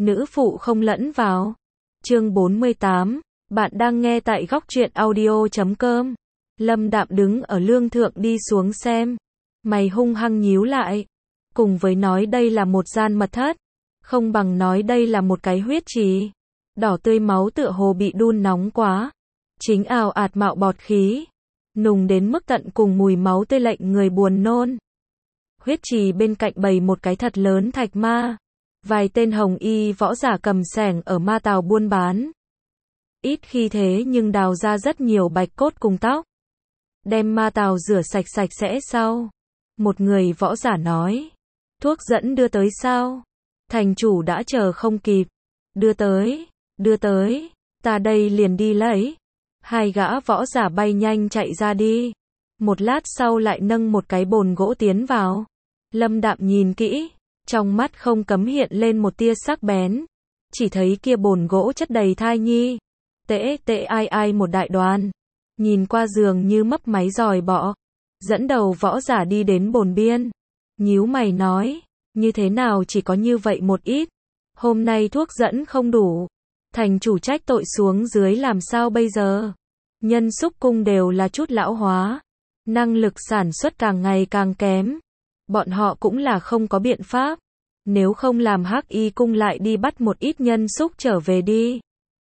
nữ phụ không lẫn vào. Chương 48, bạn đang nghe tại góc truyện audio.com. Lâm Đạm đứng ở lương thượng đi xuống xem, mày hung hăng nhíu lại, cùng với nói đây là một gian mật thất, không bằng nói đây là một cái huyết trì. Đỏ tươi máu tựa hồ bị đun nóng quá, chính ào ạt mạo bọt khí, nùng đến mức tận cùng mùi máu tươi lệnh người buồn nôn. Huyết trì bên cạnh bày một cái thật lớn thạch ma, vài tên hồng y võ giả cầm xẻng ở ma tàu buôn bán. Ít khi thế nhưng đào ra rất nhiều bạch cốt cùng tóc. Đem ma tàu rửa sạch sạch sẽ sau. Một người võ giả nói, thuốc dẫn đưa tới sao? Thành chủ đã chờ không kịp. Đưa tới, ta đây liền đi lấy. Hai gã võ giả bay nhanh chạy ra đi. Một lát sau lại nâng một cái bồn gỗ tiến vào. Lâm Đạm nhìn kỹ, trong mắt không cấm hiện lên một tia sắc bén. Chỉ thấy kia bồn gỗ chất đầy thai nhi. Ai một đại đoàn. Nhìn qua giường như mấp máy dòi bọ. Dẫn đầu võ giả đi đến bồn biên. Nhíu mày nói, như thế nào chỉ có như vậy một ít. Hôm nay thuốc dẫn không đủ. Thành chủ trách tội xuống dưới làm sao bây giờ? Nhân xúc cung đều là chút lão hóa. Năng lực sản xuất càng ngày càng kém. Bọn họ cũng là không có biện pháp. Nếu không làm Hắc Y cung lại đi bắt một ít nhân xúc trở về đi.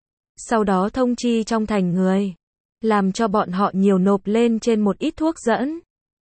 Sau đó thông chi trong thành người. Làm cho bọn họ nhiều nộp lên trên một ít thuốc dẫn.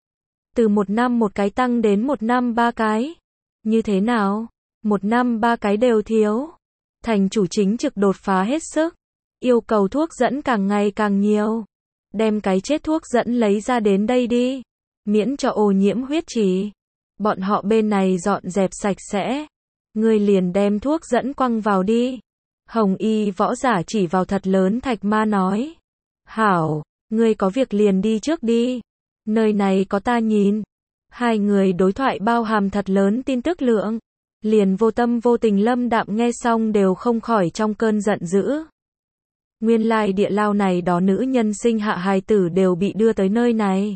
Từ 1 năm một cái tăng đến 1 năm 3 cái. Như thế nào? 1 năm 3 cái đều thiếu. Thành chủ chính trực đột phá hết sức. Yêu cầu thuốc dẫn càng ngày càng nhiều. Đem cái chết thuốc dẫn lấy ra đến đây đi. Miễn cho ô nhiễm huyết trì. Bọn họ bên này dọn dẹp sạch sẽ. Ngươi liền đem thuốc dẫn quăng vào đi. Hồng y võ giả chỉ vào thật lớn thạch ma nói. Hảo, ngươi có việc liền đi trước đi. Nơi này có ta nhìn. Hai người đối thoại bao hàm thật lớn tin tức lượng. Liền vô tâm vô tình Lâm Đạm nghe xong đều không khỏi trong cơn giận dữ. Nguyên lai địa lao này đó nữ nhân sinh hạ hài tử đều bị đưa tới nơi này.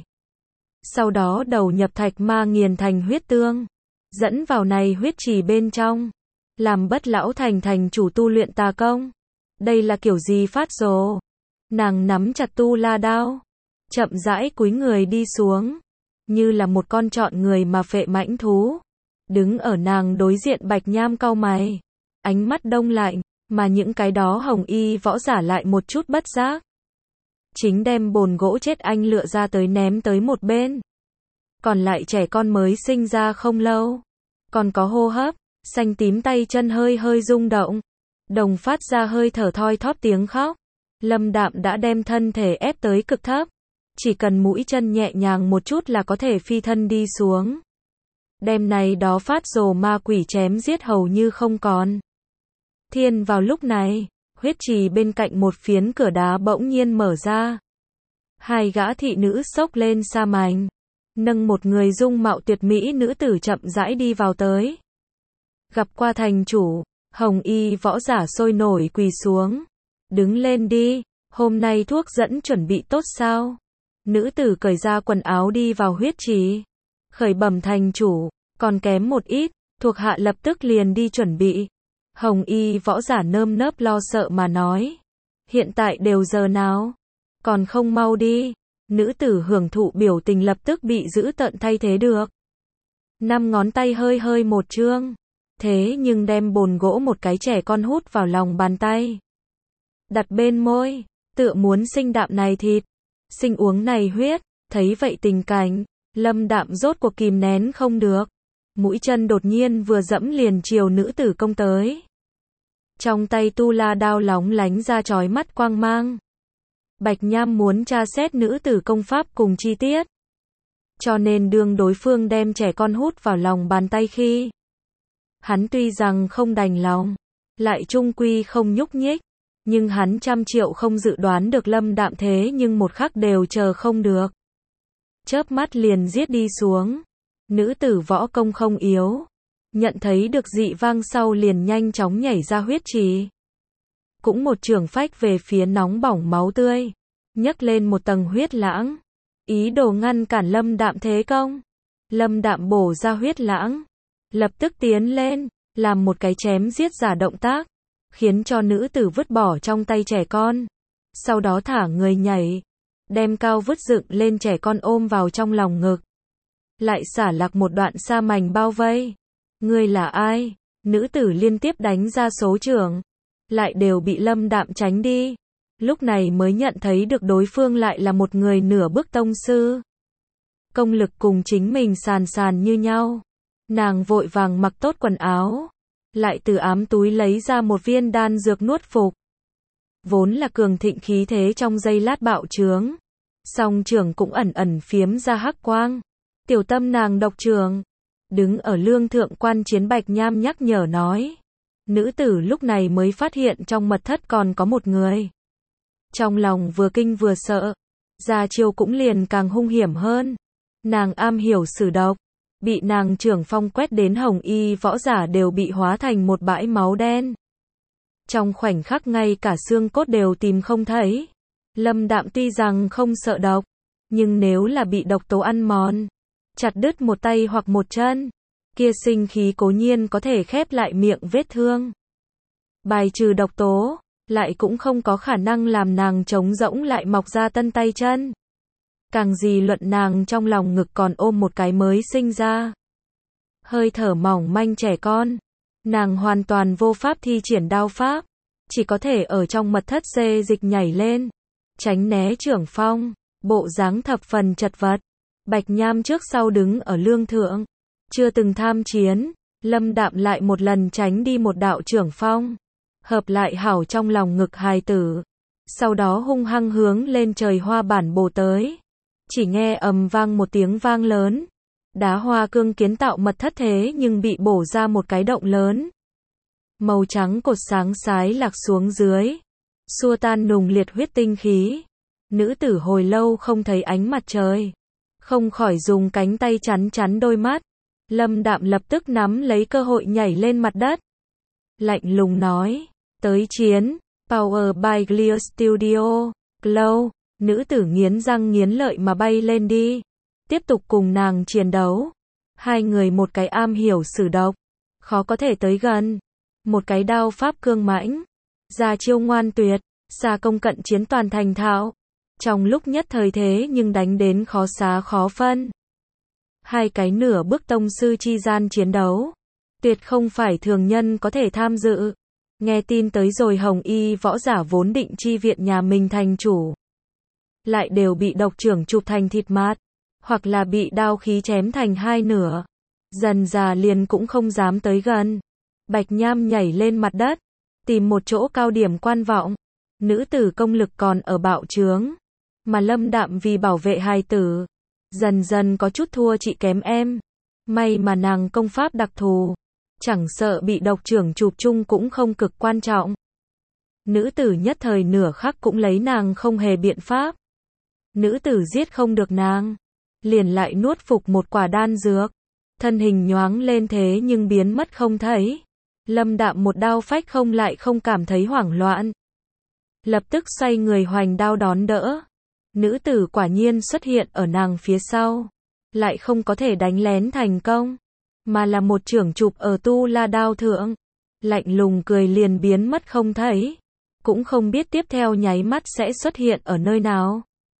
Sau đó đầu nhập thạch ma nghiền thành huyết tương. Dẫn vào này huyết trì bên trong. Làm bất lão thành chủ tu luyện tà công. Đây là kiểu gì phát rồ. Nàng nắm chặt tu la đao. Chậm rãi cúi người đi xuống. Như là một con trọn người mà phệ mãnh thú. Đứng ở nàng đối diện Bạch Nham cau mày. Ánh mắt đông lạnh. Mà những cái đó hồng y võ giả lại một chút bất giác. Chính đem bồn gỗ chết anh lựa ra tới ném tới một bên. Còn lại trẻ con mới sinh ra không lâu. Còn có hô hấp. Xanh tím tay chân hơi hơi rung động. Đồng phát ra hơi thở thoi thóp tiếng khóc. Lâm Đạm đã đem thân thể ép tới cực thấp. Chỉ cần mũi chân nhẹ nhàng một chút là có thể phi thân đi xuống. Đem này đó phát rồ ma quỷ chém giết hầu như không còn. Thiên vào lúc này, huyết trì bên cạnh một phiến cửa đá bỗng nhiên mở ra. Hai gã thị nữ xốc lên sa mảnh. Nâng một người dung mạo tuyệt mỹ nữ tử chậm rãi đi vào tới. Gặp qua thành chủ, hồng y võ giả sôi nổi quỳ xuống. Đứng lên đi, hôm nay thuốc dẫn chuẩn bị tốt sao? Nữ tử cởi ra quần áo đi vào huyết trì. Khởi bẩm thành chủ, còn kém một ít, thuộc hạ lập tức liền đi chuẩn bị. Hồng y võ giả nơm nớp lo sợ mà nói. Hiện tại đều giờ nào? Còn không mau đi. Nữ tử hưởng thụ biểu tình lập tức bị dữ tợn thay thế được. 5 ngón tay hơi hơi một trương. Thế nhưng đem bồn gỗ một cái trẻ con hút vào lòng bàn tay. Đặt bên môi, tựa muốn sinh đạm này thịt, sinh uống này huyết. Thấy vậy tình cảnh, Lâm Đạm rốt cuộc kìm nén không được. Mũi chân đột nhiên vừa dẫm liền chiều nữ tử công tới. Trong tay tu la đao lóng lánh ra chói mắt quang mang. Bạch Nham muốn tra xét nữ tử công pháp cùng chi tiết. Cho nên đương đối phương đem trẻ con hút vào lòng bàn tay khi. Hắn tuy rằng không đành lòng, lại chung quy không nhúc nhích. Nhưng hắn 100.000.000 không dự đoán được Lâm Đạm thế nhưng một khắc đều chờ không được. Chớp mắt liền giết đi xuống. Nữ tử võ công không yếu. Nhận thấy được dị vang sau liền nhanh chóng nhảy ra huyết trì. Cũng một chưởng phách về phía nóng bỏng máu tươi. Nhấc lên một tầng huyết lãng. Ý đồ ngăn cản Lâm Đạm thế công. Lâm Đạm bổ ra huyết lãng. Lập tức tiến lên. làm một cái chém giết giả động tác, khiến cho nữ tử vứt bỏ trong tay trẻ con. Sau đó thả người nhảy, đem cao vứt dựng lên trẻ con ôm vào trong lòng ngực. Lại xả lạc một đoạn sa mảnh bao vây. Ngươi là ai? Nữ tử liên tiếp đánh ra số chưởng, lại đều bị Lâm Đạm tránh đi. Lúc này mới nhận thấy được đối phương lại là một người nửa bước tông sư. Công lực cùng chính mình sàn sàn như nhau. Nàng vội vàng mặc tốt quần áo, lại từ ám túi lấy ra một viên đan dược nuốt phục. Vốn là cường thịnh khí thế trong giây lát bạo trướng, song trưởng cũng ẩn ẩn phiếm ra hắc quang. Tiểu tâm nàng độc trưởng. Đứng ở lương thượng quan chiến Bạch Nham nhắc nhở nói. Nữ tử lúc này mới phát hiện trong mật thất còn có một người. Trong lòng vừa kinh vừa sợ, ra chiêu cũng liền càng hung hiểm hơn. Nàng am hiểu sử độc, bị nàng trưởng phong quét đến hồng y võ giả đều bị hóa thành một bãi máu đen. Trong khoảnh khắc ngay cả xương cốt đều tìm không thấy. Lâm Đạm tuy rằng không sợ độc, nhưng nếu là bị độc tố ăn mòn, chặt đứt một tay hoặc một chân, kia sinh khí cố nhiên có thể khép lại miệng vết thương. Bài trừ độc tố, lại cũng không có khả năng làm nàng trống rỗng lại mọc ra tân tay chân. Càng gì luận nàng trong lòng ngực còn ôm một cái mới sinh ra. Hơi thở mỏng manh trẻ con. Nàng hoàn toàn vô pháp thi triển đao pháp. Chỉ có thể ở trong mật thất xê dịch nhảy lên. Tránh né trưởng phong. Bộ dáng thập phần chật vật. Bạch Nham trước sau đứng ở lương thượng. Chưa từng tham chiến. Lâm Đạm lại một lần tránh đi một đạo trưởng phong. Hợp lại hảo trong lòng ngực hài tử. Sau đó hung hăng hướng lên trời hoa bản bổ tới. Chỉ nghe ầm vang một tiếng vang lớn. Đá hoa cương kiến tạo mật thất thế nhưng bị bổ ra một cái động lớn. Màu trắng cột sáng sái lạc xuống dưới. Xua tan nùng liệt huyết tinh khí. Nữ tử hồi lâu không thấy ánh mặt trời. Không khỏi dùng cánh tay chắn chắn đôi mắt. Lâm Đạm lập tức nắm lấy cơ hội nhảy lên mặt đất. Lạnh lùng nói. Tới chiến. Power by Clear Studio. Glow. Nữ tử nghiến răng nghiến lợi mà bay lên đi. Tiếp tục cùng nàng chiến đấu. Hai người một cái am hiểu sử độc, khó có thể tới gần. Một cái đao pháp cương mãnh. Ra chiêu ngoan tuyệt. Xa công cận chiến toàn thành thạo. Trong lúc nhất thời thế nhưng đánh đến khó xá khó phân. Hai cái nửa bước tông sư chi gian chiến đấu. Tuyệt không phải thường nhân có thể tham dự. Nghe tin tới rồi hồng y võ giả vốn định chi viện nhà mình thành chủ. Lại đều bị độc trưởng chụp thành thịt mạt. Hoặc là bị đao khí chém thành hai nửa. Dần già liền cũng không dám tới gần. Bạch Nham nhảy lên mặt đất. Tìm một chỗ cao điểm quan vọng. Nữ tử công lực còn ở bạo trướng. Mà Lâm Đạm vì bảo vệ hài tử. Dần dần có chút thua chị kém em. May mà nàng công pháp đặc thù. Chẳng sợ bị độc trưởng chụp chung cũng không cực quan trọng. Nữ tử nhất thời nửa khắc cũng lấy nàng không hề biện pháp. Nữ tử giết không được nàng. Liền lại nuốt phục một quả đan dược. Thân hình nhoáng lên thế nhưng biến mất không thấy. Lâm Đạm một đao phách không lại không cảm thấy hoảng loạn. Lập tức xoay người hoành đao đón đỡ. Nữ tử quả nhiên xuất hiện ở nàng phía sau. Lại không có thể đánh lén thành công. Mà là một chưởng chụp ở tu la đao thượng. Lạnh lùng cười liền biến mất không thấy. Cũng không biết tiếp theo nháy mắt sẽ xuất hiện ở nơi nào.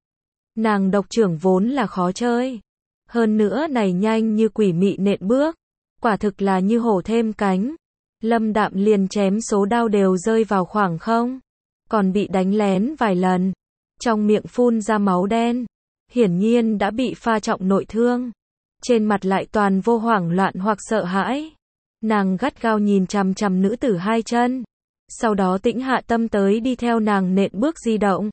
Nàng độc trưởng vốn là khó chơi. Hơn nữa này nhanh như quỷ mị nện bước. Quả thực là như hổ thêm cánh. Lâm Đạm liền chém số đao đều rơi vào khoảng không. Còn bị đánh lén vài lần. Trong miệng phun ra máu đen. Hiển nhiên đã bị pha trọng nội thương. Trên mặt lại toàn vô hoảng loạn hoặc sợ hãi. Nàng gắt gao nhìn chằm chằm nữ tử hai chân. Sau đó tĩnh hạ tâm tới đi theo nàng nện bước di động.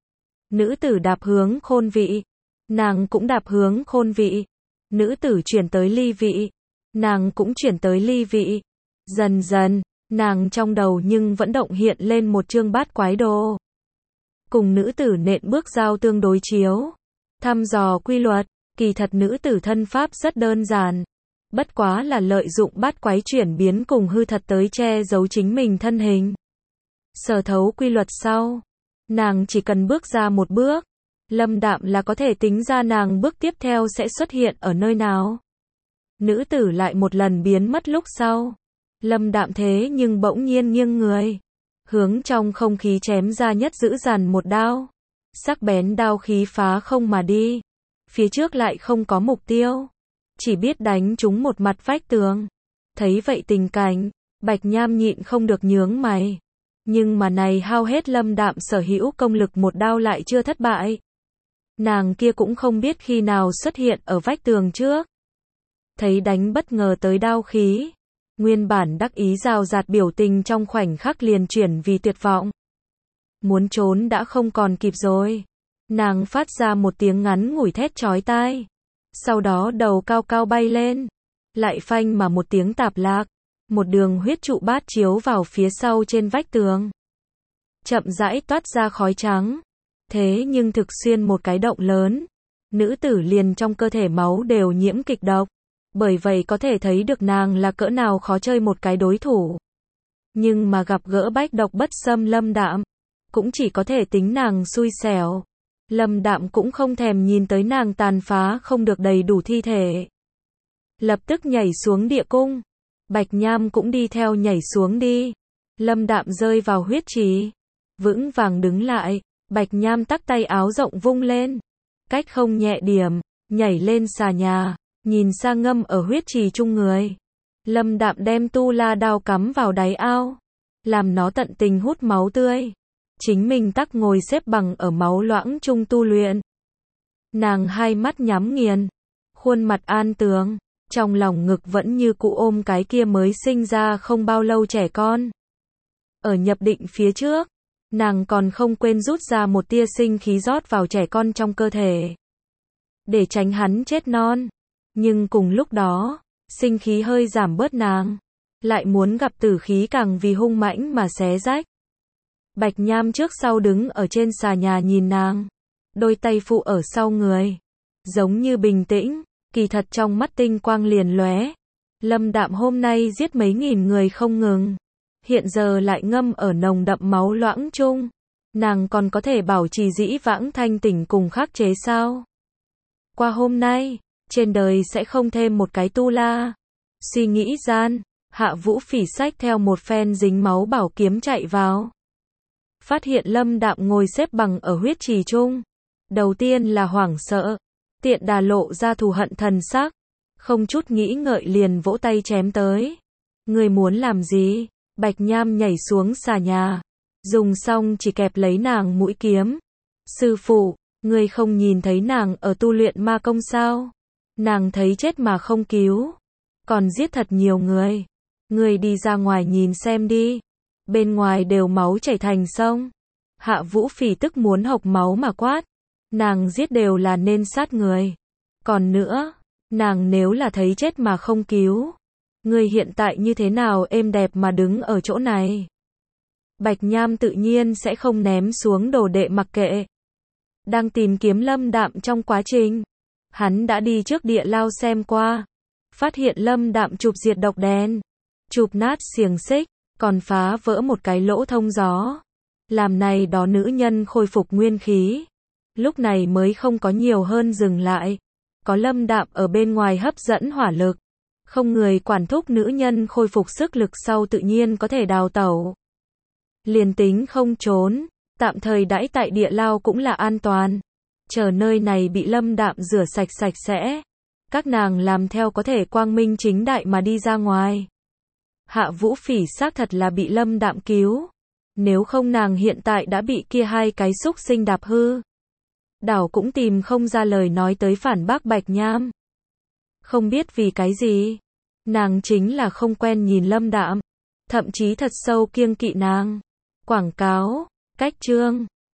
Nữ tử đạp hướng khôn vị. Nàng cũng đạp hướng khôn vị. Nữ tử chuyển tới ly vị. Nàng cũng chuyển tới ly vị. Dần dần, nàng trong đầu nhưng vẫn động hiện lên một chương bát quái đồ. Cùng nữ tử nện bước giao tương đối chiếu. Thăm dò quy luật, kỳ thật nữ tử thân pháp rất đơn giản. Bất quá là lợi dụng bát quái chuyển biến cùng hư thật tới che giấu chính mình thân hình. Sở thấu quy luật sau. Nàng chỉ cần bước ra một bước. Lâm Đạm là có thể tính ra nàng bước tiếp theo sẽ xuất hiện ở nơi nào. Nữ tử lại một lần biến mất lúc sau. Lâm Đạm thế nhưng bỗng nhiên nghiêng người, hướng trong không khí chém ra nhất dữ dằn một đao. Sắc bén đao khí phá không mà đi, phía trước lại không có mục tiêu, chỉ biết đánh trúng một mặt vách tường. Thấy vậy tình cảnh, Bạch Nham nhịn không được nhướng mày. Nhưng mà này hao hết Lâm Đạm sở hữu công lực một đao lại chưa thất bại. Nàng kia cũng không biết khi nào xuất hiện ở vách tường trước. Thấy đánh bất ngờ tới đao khí, nguyên bản đắc ý rào rạt biểu tình trong khoảnh khắc liền chuyển vì tuyệt vọng. Muốn trốn đã không còn kịp rồi. Nàng phát ra một tiếng ngắn ngủi thét chói tai. Sau đó đầu cao cao bay lên. Lại phanh mà một tiếng tạp lạc. Một đường huyết trụ bát chiếu vào phía sau trên vách tường. Chậm rãi toát ra khói trắng. Thế nhưng thực xuyên một cái động lớn. Nữ tử liền trong cơ thể máu đều nhiễm kịch độc. Bởi vậy có thể thấy được nàng là cỡ nào khó chơi một cái đối thủ. Nhưng mà gặp gỡ bách độc bất xâm Lâm Đạm, cũng chỉ có thể tính nàng xui xẻo. Lâm Đạm cũng không thèm nhìn tới nàng tàn phá không được đầy đủ thi thể. Lập tức nhảy xuống địa cung. Bạch Nham cũng đi theo nhảy xuống đi. Lâm Đạm rơi vào huyết trì, vững vàng đứng lại. Bạch Nham tắc tay áo rộng vung lên, cách không nhẹ điểm, nhảy lên xà nhà, nhìn sang ngâm ở huyết trì chung người. Lâm Đạm đem tu la đao cắm vào đáy ao, làm nó tận tình hút máu tươi. Chính mình tắc ngồi xếp bằng ở máu loãng chung tu luyện. Nàng hai mắt nhắm nghiền, khuôn mặt an tường, trong lòng ngực vẫn như cũ ôm cái kia mới sinh ra không bao lâu trẻ con. Ở nhập định phía trước, nàng còn không quên rút ra một tia sinh khí rót vào trẻ con trong cơ thể, để tránh hắn chết non. Nhưng cùng lúc đó, sinh khí hơi giảm bớt nàng, lại muốn gặp tử khí càng vì hung mãnh mà xé rách. Bạch Nham trước sau đứng ở trên xà nhà nhìn nàng, đôi tay phụ ở sau người, giống như bình tĩnh, kỳ thật trong mắt tinh quang liền lóe. Lâm Đạm hôm nay giết mấy nghìn người không ngừng, hiện giờ lại ngâm ở nồng đậm máu loãng chung, nàng còn có thể bảo trì dĩ vãng thanh tỉnh cùng khắc chế sao? Qua hôm nay, trên đời sẽ không thêm một cái tu la. Suy nghĩ gian, Hạ Vũ Phỉ xách theo một phen dính máu bảo kiếm chạy vào. Phát hiện Lâm Đạm ngồi xếp bằng ở huyết trì chung. Đầu tiên là hoảng sợ, tiện đà lộ ra thù hận thần sắc, không chút nghĩ ngợi liền vỗ tay chém tới. Người muốn làm gì? Bạch Nham nhảy xuống xà nhà, dùng xong chỉ kẹp lấy nàng mũi kiếm. Sư phụ, người không nhìn thấy nàng ở tu luyện ma công sao? Nàng thấy chết mà không cứu, còn giết thật nhiều người. Người đi ra ngoài nhìn xem đi, bên ngoài đều máu chảy thành sông. Hạ Vũ Phỉ tức muốn hộc máu mà quát, nàng giết đều là nên sát người. Còn nữa, nàng nếu là thấy chết mà không cứu, người hiện tại như thế nào êm đẹp mà đứng ở chỗ này? Bạch Nham tự nhiên sẽ không ném xuống đồ đệ mặc kệ. Đang tìm kiếm Lâm Đạm trong quá trình, hắn đã đi trước địa lao xem qua, phát hiện Lâm Đạm chụp diệt độc đèn, chụp nát xiềng xích, còn phá vỡ một cái lỗ thông gió, làm này đó nữ nhân khôi phục nguyên khí. Lúc này mới không có nhiều hơn dừng lại, có Lâm Đạm ở bên ngoài hấp dẫn hỏa lực, không người quản thúc nữ nhân khôi phục sức lực sau tự nhiên có thể đào tẩu. Liền tính không trốn, tạm thời đãi tại địa lao cũng là an toàn. Chờ nơi này bị Lâm Đạm rửa sạch sạch sẽ, các nàng làm theo có thể quang minh chính đại mà đi ra ngoài. Hạ Vũ Phỉ xác thật là bị Lâm Đạm cứu, nếu không nàng hiện tại đã bị kia hai cái xúc sinh đạp hư. Đảo cũng tìm không ra lời nói tới phản bác Bạch Nham. Không biết vì cái gì, nàng chính là không quen nhìn Lâm Đạm, thậm chí thật sâu kiêng kỵ nàng. Quảng cáo, cách chương